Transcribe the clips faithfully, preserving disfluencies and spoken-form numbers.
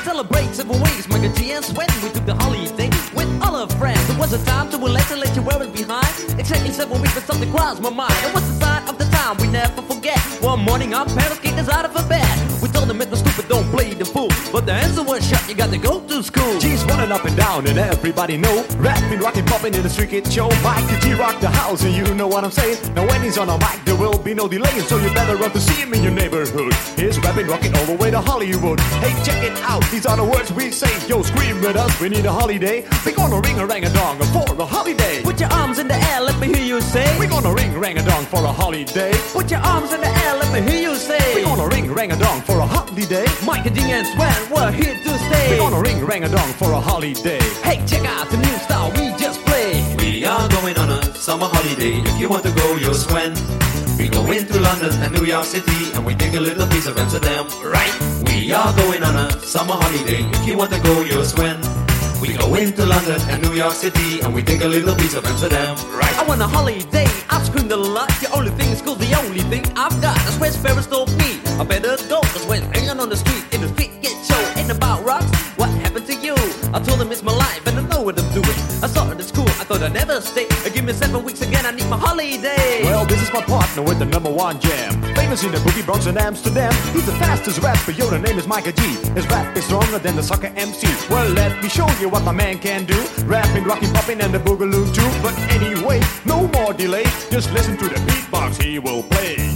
celebrate seven weeks, Michael G and Sweat. We took the holiday with all our friends. It was a time to relax and let you wear it behind. Exactly seven weeks, but something crossed my mind. It was the sign of the time we never forget. One morning our parents kicked us out of a bed. We told them it was stupid, don't play the fool. But the answer was shut, you got to go to school. G's running up and down and everybody know. Rapping, rocking, popping in the street kid show. Michael G rock the house and you know what I'm saying. Now when he's on a mic there will be no delay. So you better run to see him in your neighborhood. He's rapping, rocking all the way to Hollywood. Hey, check it out, these are the words we say. Yo, scream with us, we need a holiday. We're gonna ring a rang a dong for a holiday. Put your arms in the air, let me hear you say. We're gonna ring rang a dong for a holiday. Put your arms in the air, let me hear you say. We're gonna ring rang a dong for a holiday. Michael D and Sweat, we're here to stay. We're gonna ring rang a dong for a holiday. Hey, check out the new style we just played. We are going on a summer holiday. If you want to go, you'll swim. We go into London and New York City, and we take a little piece of Amsterdam, right? We are going on a summer holiday. If you want to go, you'll swim. We go into London and New York City, and we take a little piece of Amsterdam, right? I want a holiday, I've screamed a lot. The only thing is cool, the only thing I've got. That's where Ferris told me I better go. Cause when hanging on the street, in the street get show. Ain't about rocks, what happened to you? I told him it's my life and I know what I'm doing. I saw it at school, I thought I'd never stay. Give me seven weeks again, I need my holiday. Well, this is my partner with the number one jam. Famous in the boogie Bronx and Amsterdam. He's the fastest rapper, yo, the name is Michael G. His rap is stronger than the soccer M C. Well, let me show you what my man can do. Rapping, rocking, popping, and the boogaloo too. But anyway, no more delay. Just listen to the beatbox he will play.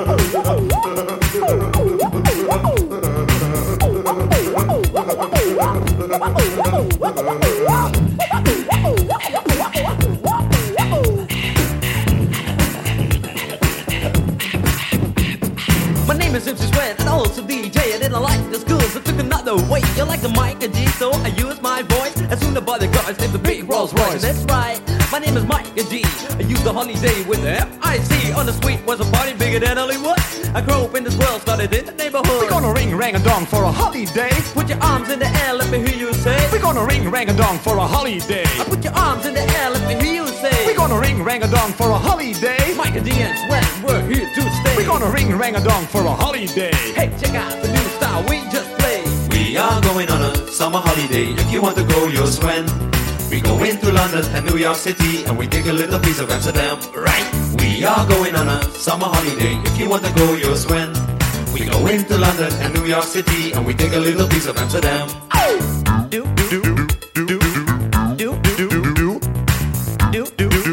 My name is M C Sweat and also D J. I didn't like the school, so took another way. You like the Michael G, so I use my voice. As soon as the guys named the big Rolls Royce. That's right, my name is Michael G. I used the holiday with the F I C. On the street was a party bigger than Hollywood. I grew up in this world, started in the neighborhood. We're gonna ring rang a dong for a holiday. Put your arms in the air, let me hear you say. We're gonna ring rang a dong for a holiday. I put your arms in the air, let me hear you say. We're gonna ring rang a dong for a holiday. Michael D and Sweat, we're here to stay. We're gonna ring rang a dong for a holiday. Hey, check out the new style we just played. We are going on a summer holiday. If you want to go, you'll swim. We go into London and New York City, and we take a little piece of Amsterdam, right? We are going on a summer holiday. If you want to go, you'll swim. We go into London and New York City, and we take a little piece of Amsterdam. Oh! Do, do, do, do, do, do, do, do, do, do, do.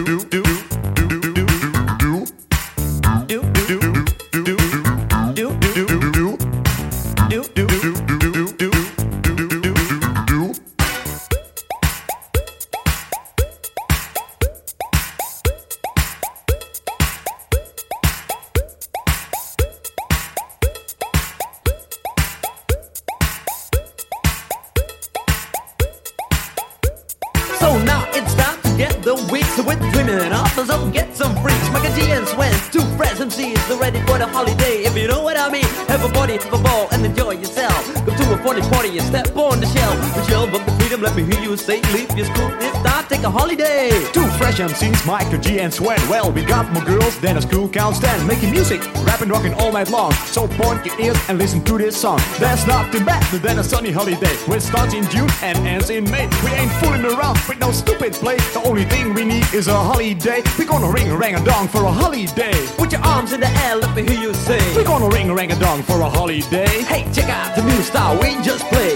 So now it's time to get the weeks with women and offers up, get some freaks. Michael G and Swen, two fresh M Cs, they're ready for the holiday. If you know what I mean, have a party, have a ball, and enjoy yourself. Come to a funny party and step on the shelf. Michelle, book the freedom, let me hear you say, leave your school, if not, take a holiday. Two fresh M Cs, Michael G and Swen. Well, we got more girls than a school can stand. Making music, rapping, rocking all night long. So point your ears and listen to this song. There's nothing better than a sunny holiday, which starts in June and ends in May. We ain't fooling around with no stupid play. The only thing we need is a holiday. We're gonna ring a rang a dong for a holiday. Put your arms in the air, let me hear you say. We're gonna ring a rang a dong for a holiday. Hey, check out the new style we just played.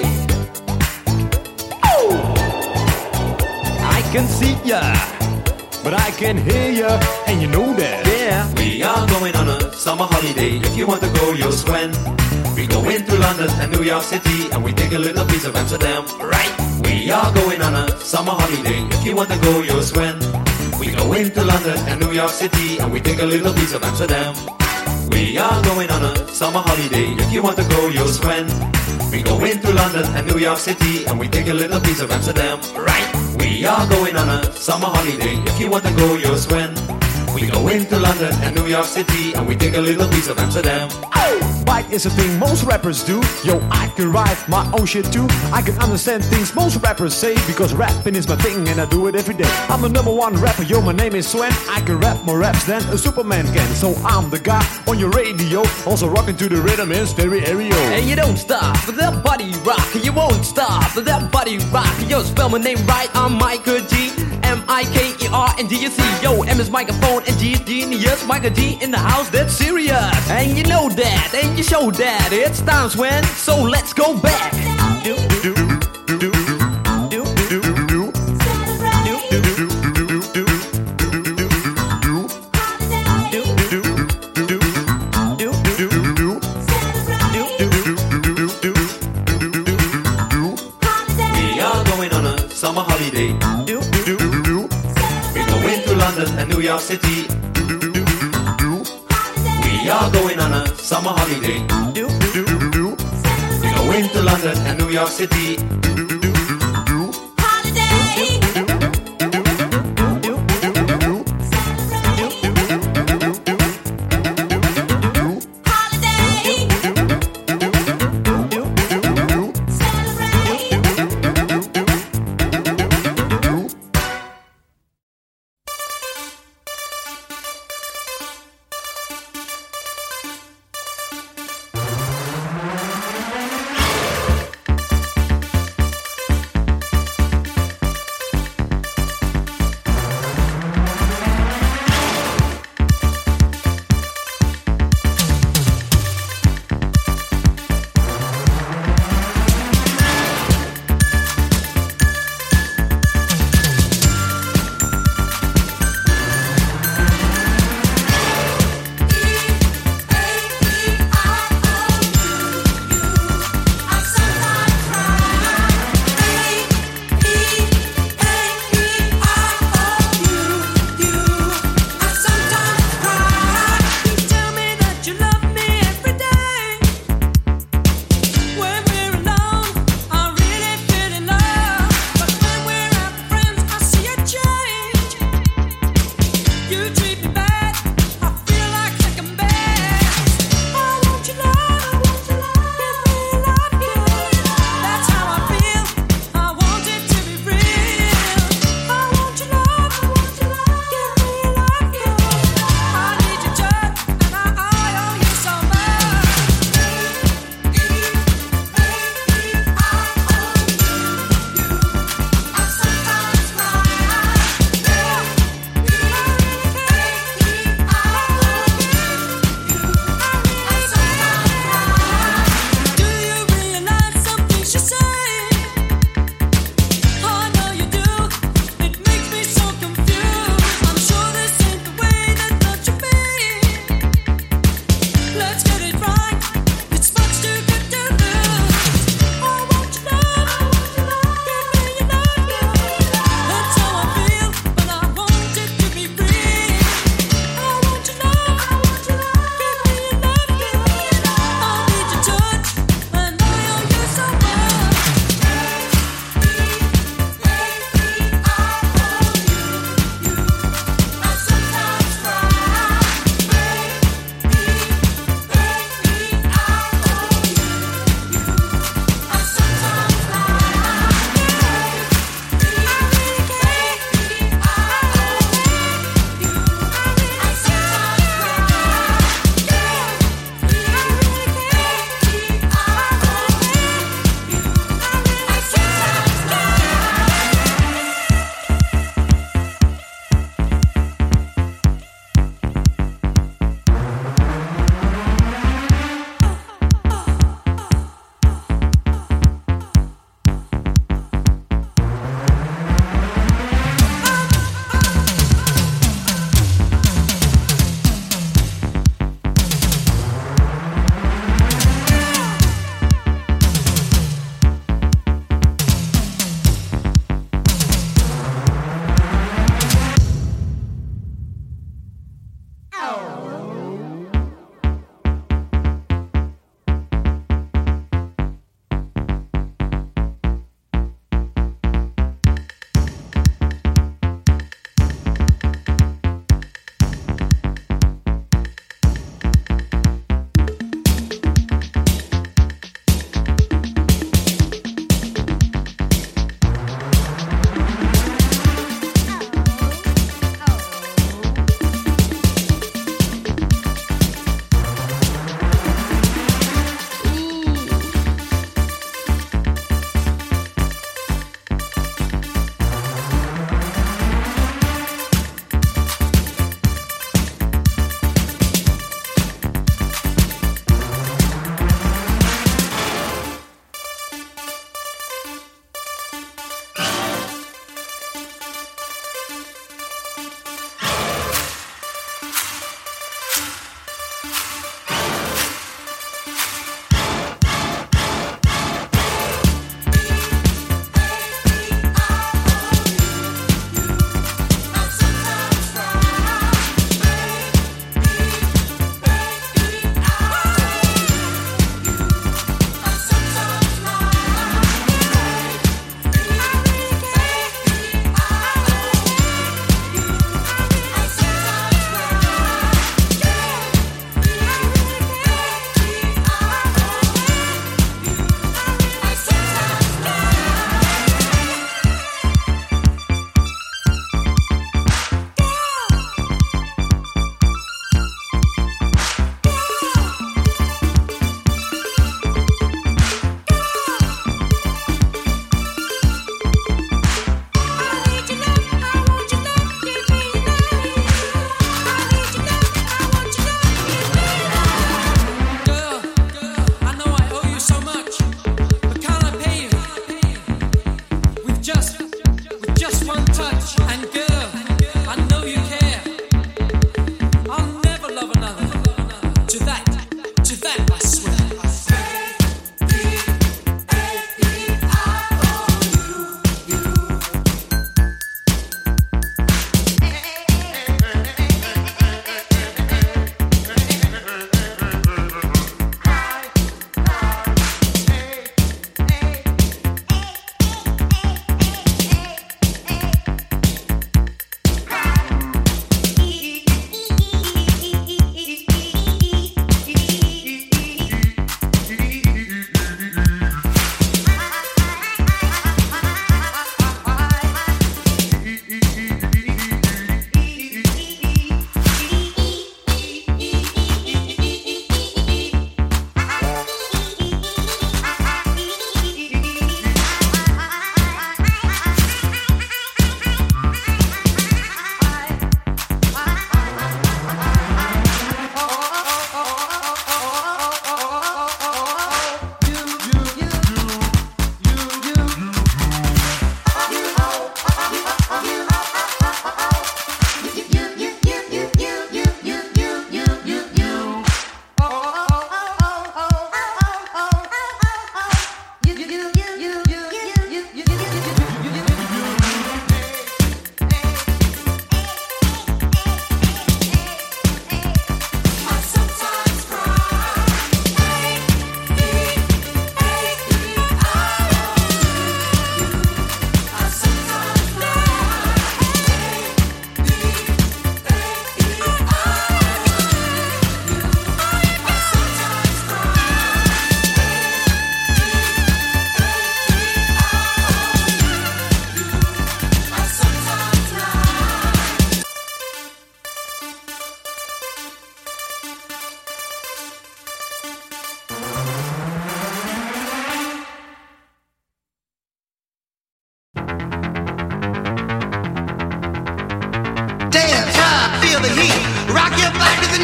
Oh! I can see ya, but I can hear ya, and you know that. Yeah. We are going on a summer holiday. If you want to go, you'll swim. We go into London and New York City, and we take a little piece of Amsterdam, right? We are going on a summer holiday. If you want to go, you'll swim. We go into London and New York City, and we take a little piece of Amsterdam. We are going on a summer holiday. If you want to go, you'll swim. We go into London and New York City, and we take a little piece of Amsterdam, right? We are going on a summer holiday. If you want to go, you'll swim. We go into London and New York City, and we take a little piece of Amsterdam. Bike is a thing most rappers do. Yo, I can write my own shit too. I can understand things most rappers say, because rapping is my thing and I do it every day. I'm the number one rapper, yo, my name is Sven. I can rap more raps than a Superman can. So I'm the guy on your radio, also rocking to the rhythm in stereo. And you don't stop with that body rock. You won't stop with that body rock. Yo, spell my name right, I'm Michael G. M I K E R and D U C. Yo, M is microphone and G is genius. Michael G in the house, that's serious. And you know that, and you show that. It's time, Sven, so let's go back. Do, do, do, do, do, do, do, do. Summer holiday. We're going to London and New York City. We are going on a summer holiday. We're going to London and New York City.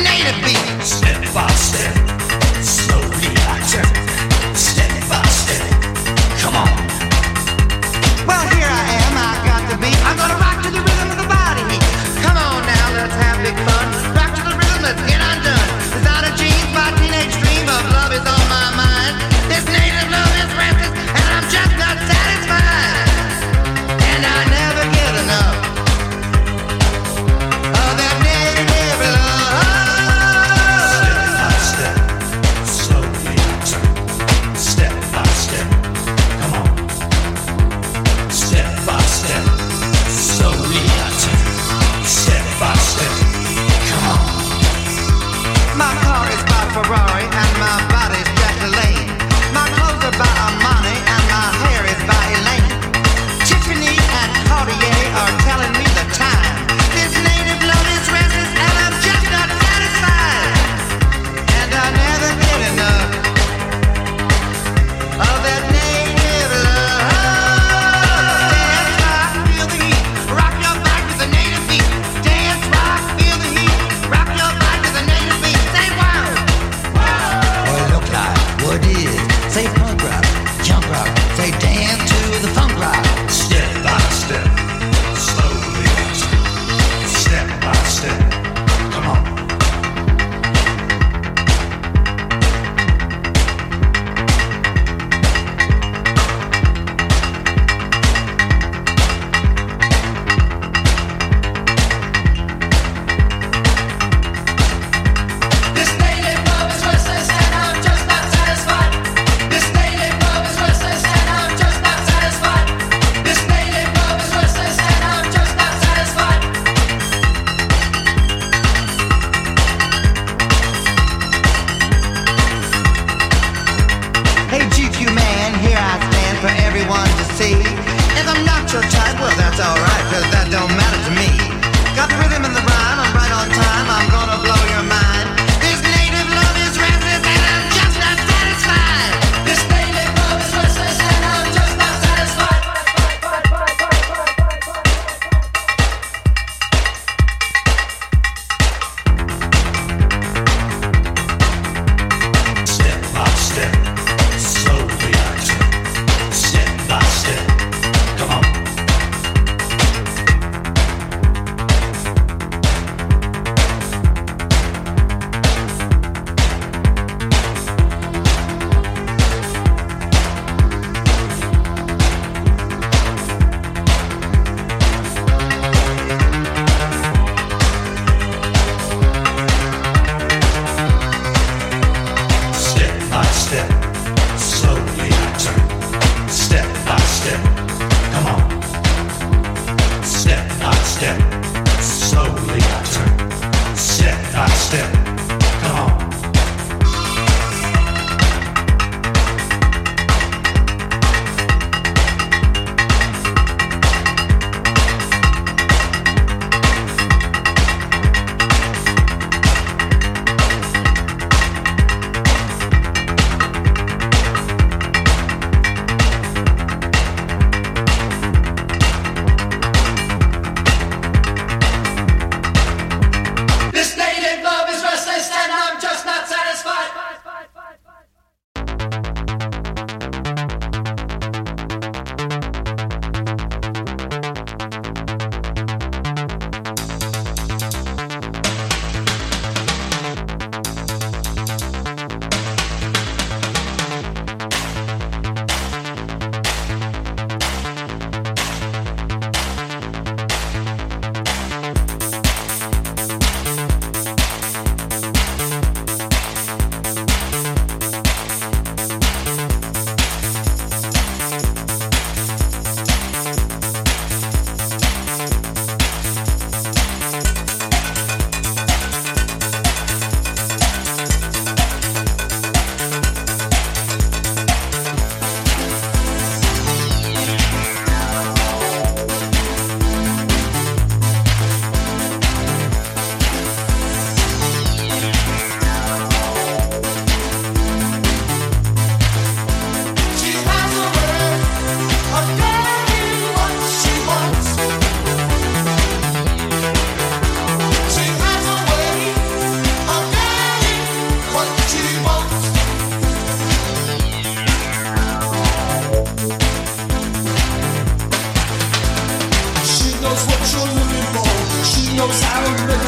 native beat. Step by step, slowly I turn. Step by step, come on. Well, here I am, I got the beat. I'm gonna rock to the rhythm of the body. Come on now, let's have big fun. Rock to the rhythm, let's get undone. Without a jeans, my teenage dream of love is on my mind. This native love is restless, and I'm just not satisfied. And I never get enough of that native love. Step by step, slowly I turn. Step by step, come on. Step by step, slowly I turn. Step by step, come on. My car is by Ferrari and my body's Jack LaLanne. My clothes are by Armani and my hair is by Elaine. Tiffany and Cartier are telling me the time. This native love is restless and I'm just not satisfied. And I never get enough of that native love. Dance, rock, feel the heat. Rock your body to the native beat. Dance, rock, feel the heat. Rock your body to the native beat. Say wow. What it look like? What it is? Say punk rock, jump rock. Say dance to the funk rock. Step by step, slowly. Step by step, come on. This native love is restless and I'm just not satisfied. This native love is restless and I'm just not satisfied. This native love is restless and I'm just not satisfied. Hey G Q man, here I stand for everyone to see. If I'm not your type, well that's alright, cause that don't matter to me. Got the rhythm and the rhyme, I'm right on time, I'm gonna blow your mind. This native love is restless and I'm just not satisfied. This native love is restless and I'm just not satisfied. Step by step, slowly I turn. Step by step, come on.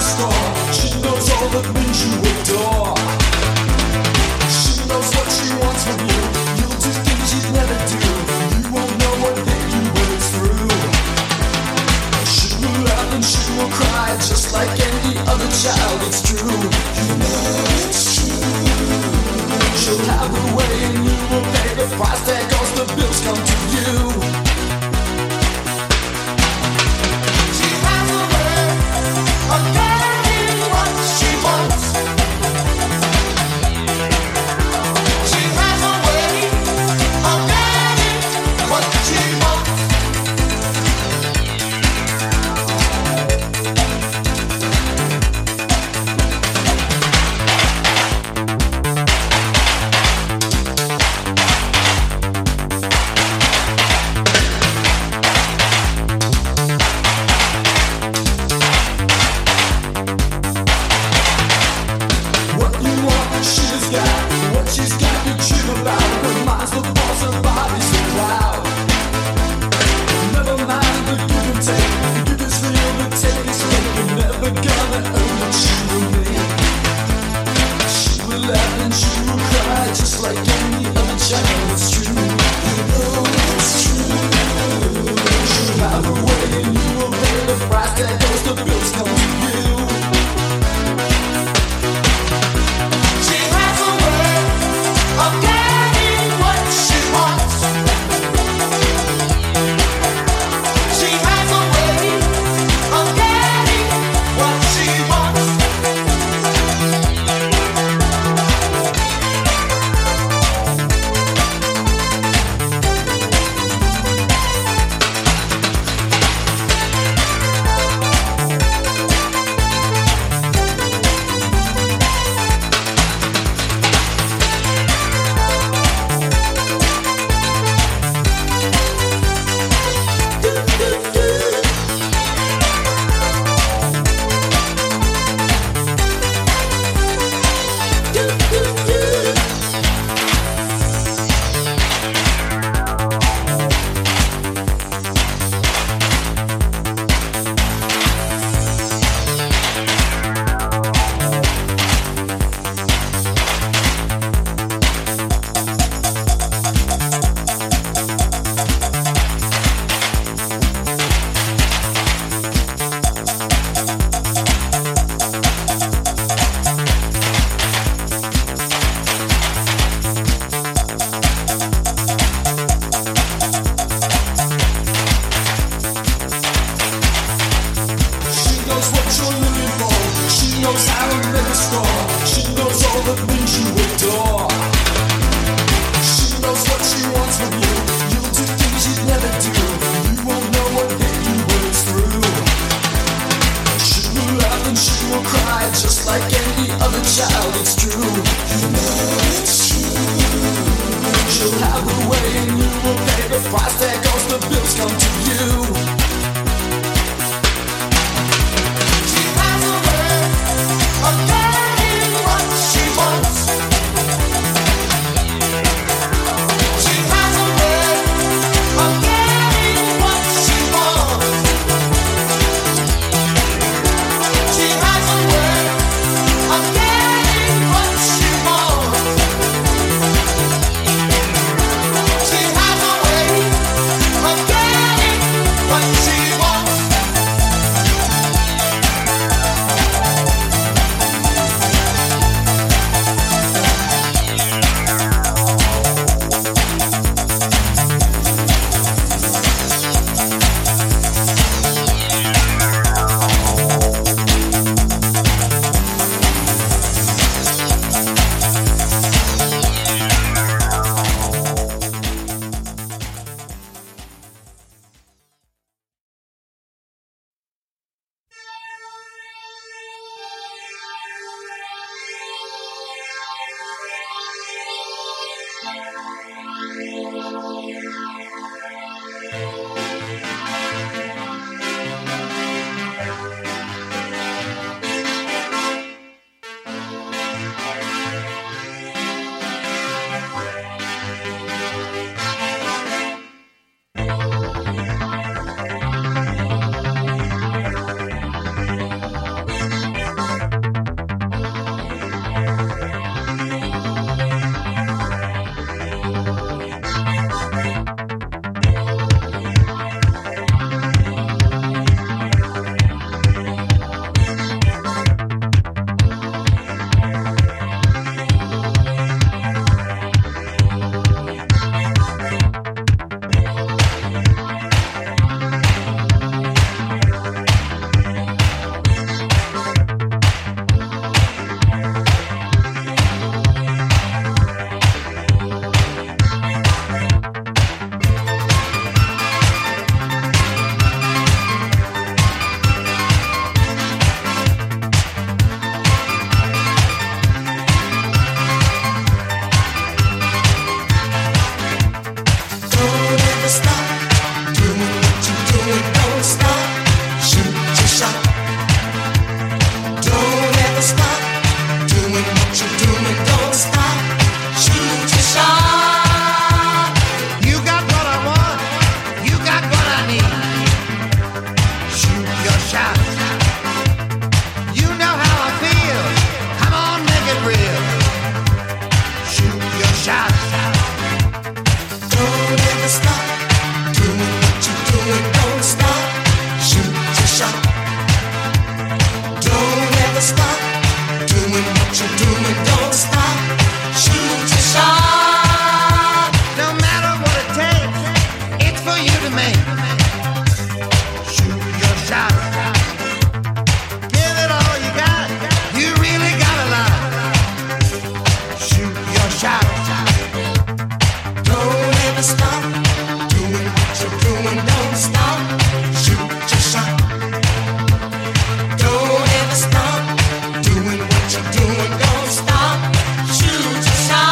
score. She knows all the things you adore. She knows what she wants from you. You'll do things you'd never do. You won't know what hit you when it's through. She will laugh and she will cry just like any other child. It's true. You know it's true. She'll have her way and you will pay the price tag 'cause the bills come to you. She has a way of getting what she wants. She has a way of getting what she wants. What me. Shoot your shot. Give it all you got. You really got a lot. Shoot your shot. Don't ever stop doing what you're doing. Don't stop. Shoot your shot. Don't ever stop doing what you're doing. Don't stop. Shoot your shot.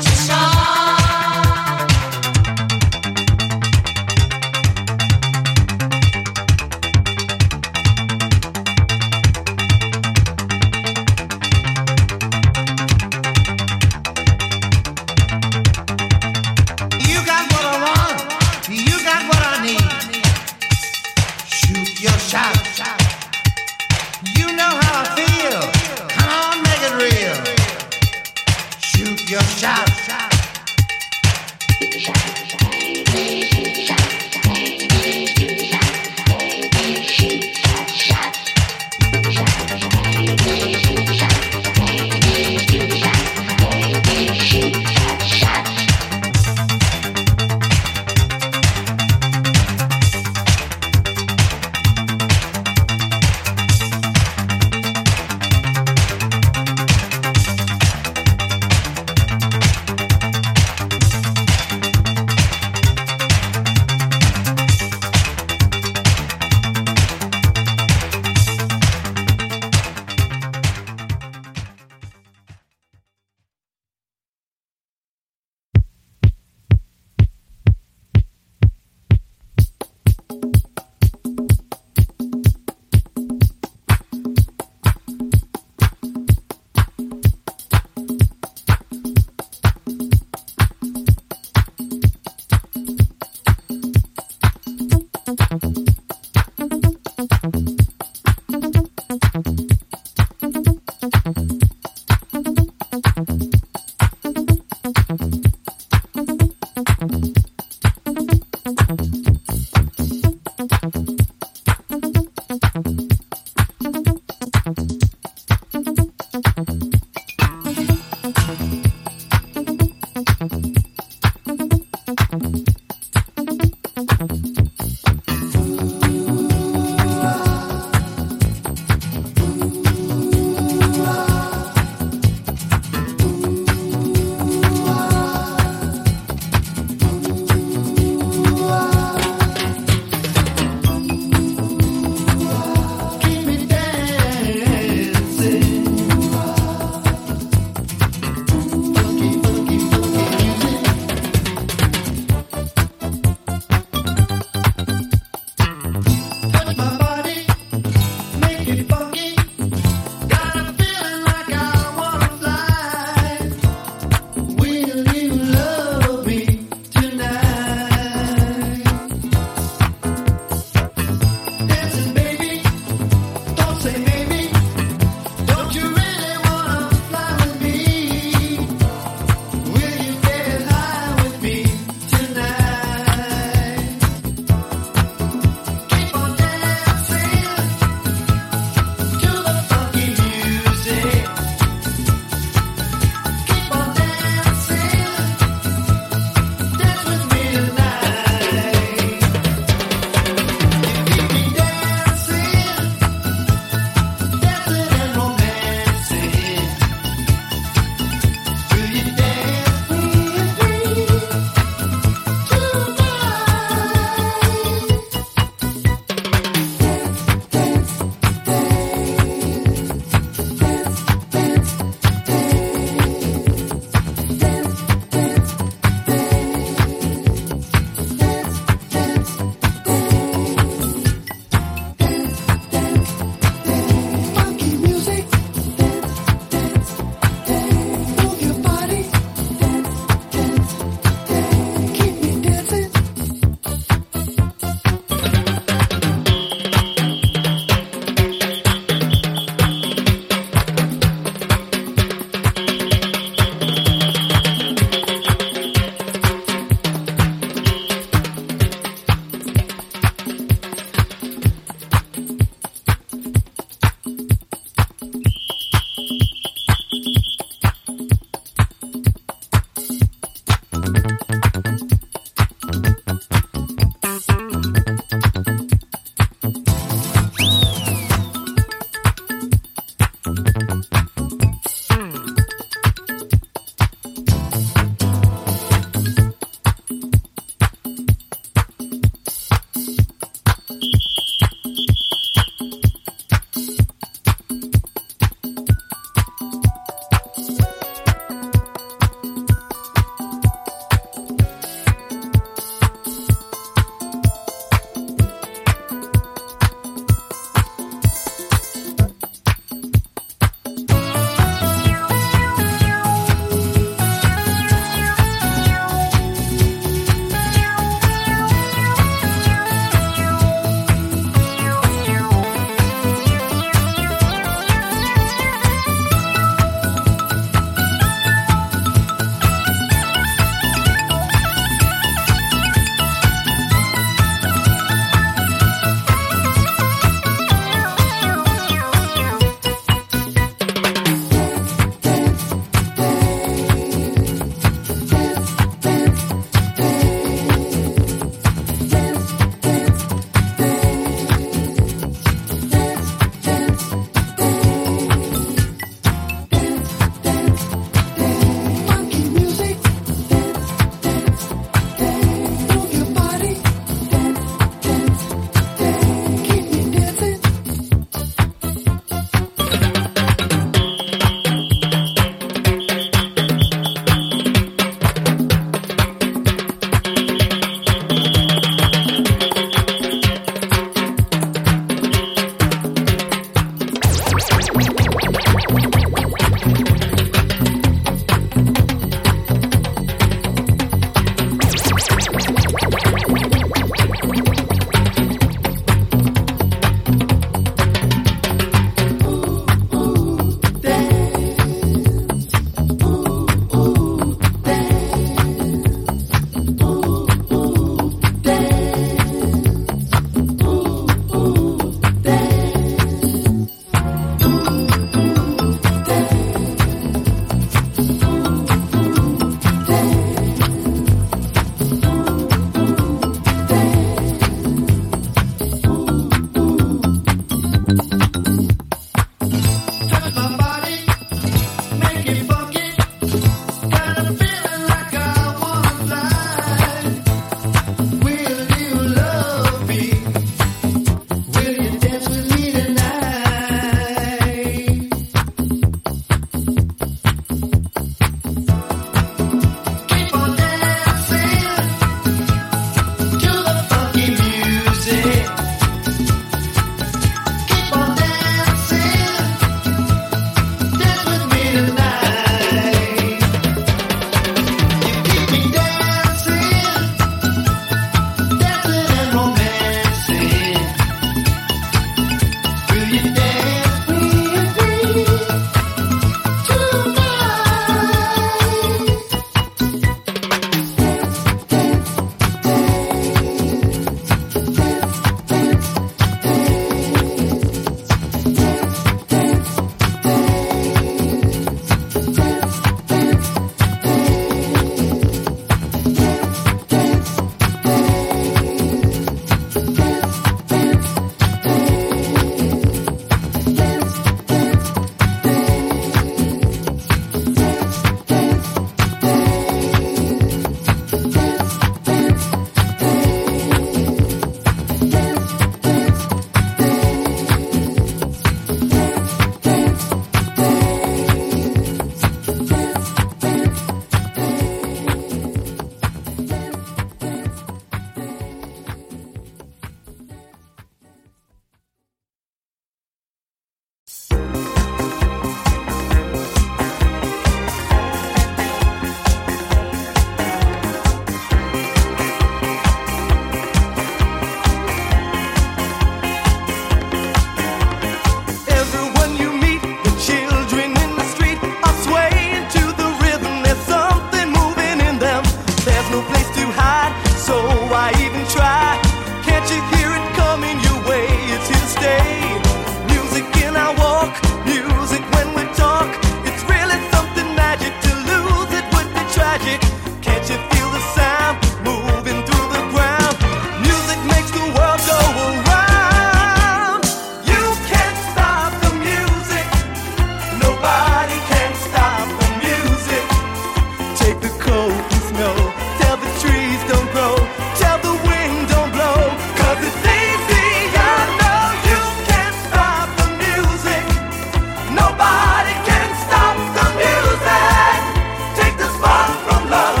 magic. Can't you feel the sound moving through the ground? Music makes the world go around. You can't stop the music. Nobody can stop the music. Take the cold and snow. Tell the trees don't grow. Tell the wind don't blow. Cause it's easy, I know. You can't stop the music. Nobody can stop the music. Take the spark from love.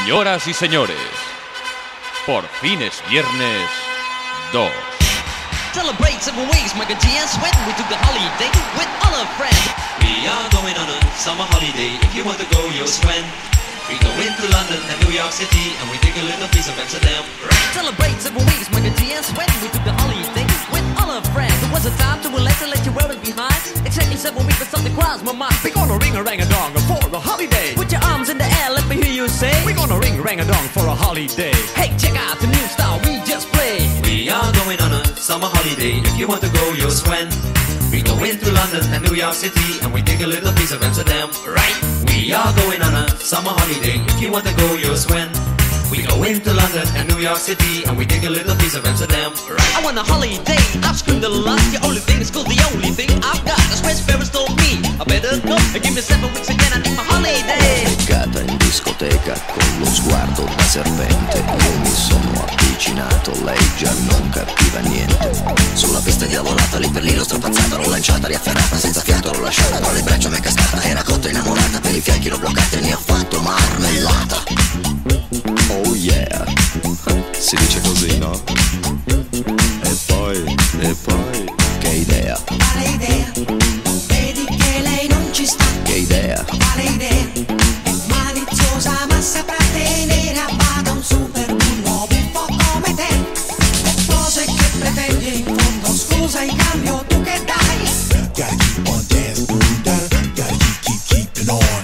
Señoras y señores, por fin es viernes dos. Celebrate seven weeks, Michael G. and Sweat. We took the holiday with all our friends. We are going on a summer holiday. If you want to go, you'll swim. We go into London and New York City, and we take a little piece of Amsterdam. Right. Celebrate seven weeks, Michael G. and Sweat. We took the holiday with all our friends. It was a time to relax and let you wear it behind. Exactly seven weeks, but something crossed my mind. We're gonna ring a rang a dong for a holiday. Put your arms in the air, let me hear you say. We're gonna ring a rang a dong for a holiday. Hey, check out the new style we just played. We are going on a summer holiday. If you want to go, you'll swim. We go into London and New York City, and we take a little piece of Amsterdam. Right. We are going on a summer holiday. If you want to go, you'll swim. We go into London and New York City, and we take a little piece of Amsterdam. Right. I want a holiday, I've screamed a lot. The only thing is cool, the only thing I've got. That's where Ferris told me I better go and give me seven weeks again, I need my holiday. Beccata in discoteca con lo sguardo da serpente. Io mi sono avvicinato, lei già non capiva niente. Sulla pista diavolata, lì per lì l'ho strapazzata, l'ho lanciata, riafferrata, senza fiato l'ho lasciata, tra le braccia m'è cascata, era cotta innamorata, per i fianchi l'ho bloccata e ne ho fatto marmellata. Oh yeah, si dice così, no? E poi, e poi, che idea? Quale idea? Vedi che lei non ci sta. Che idea? Quale idea? È maliziosa ma saprà tenere a bada un super bullo un po' come te. E cose che pretendi in fondo, scusa in cambio tu che dai? Gotta keep on dancing, gotta, gotta keep, keep, keeping on.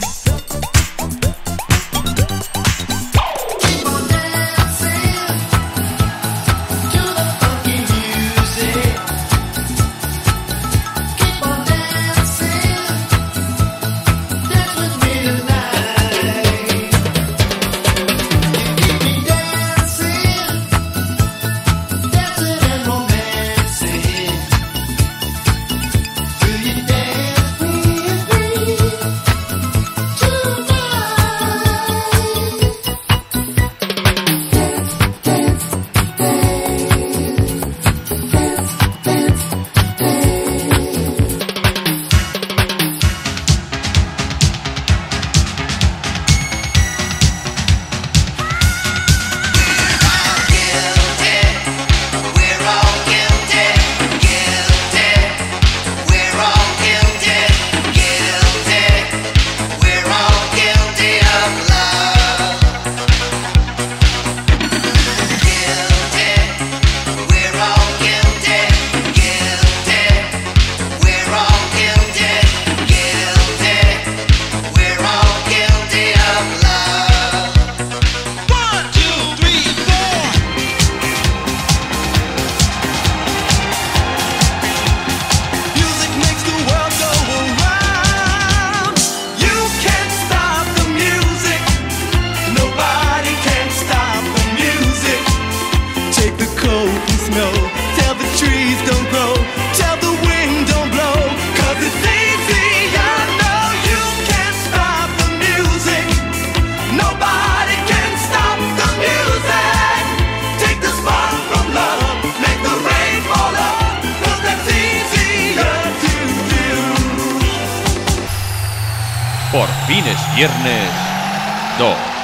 Por fin es viernes dos.